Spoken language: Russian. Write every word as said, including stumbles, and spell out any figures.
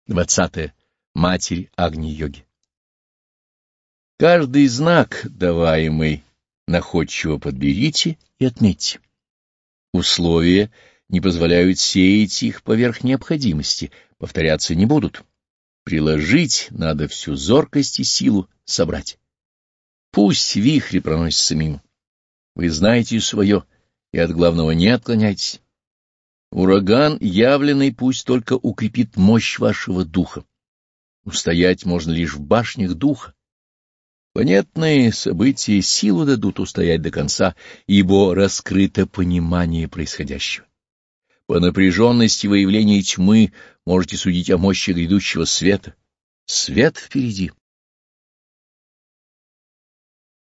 Двадцатое. Матерь Агни-йоги. Каждый знак, даваемый, находчиво подберите и отметьте. Условия не позволяют сеять их поверх необходимости, повторяться не будут. Приложить надо всю зоркость и силу собрать. Пусть вихри проносятся мимо. Вы знаете свое, и от главного не отклоняйтесь. Ураган, явленный, пусть только укрепит мощь вашего духа. Устоять можно лишь в башнях духа. Понятные события силу дадут устоять до конца, ибо раскрыто понимание происходящего. По напряженности выявления тьмы можете судить о мощи грядущего света. Свет впереди.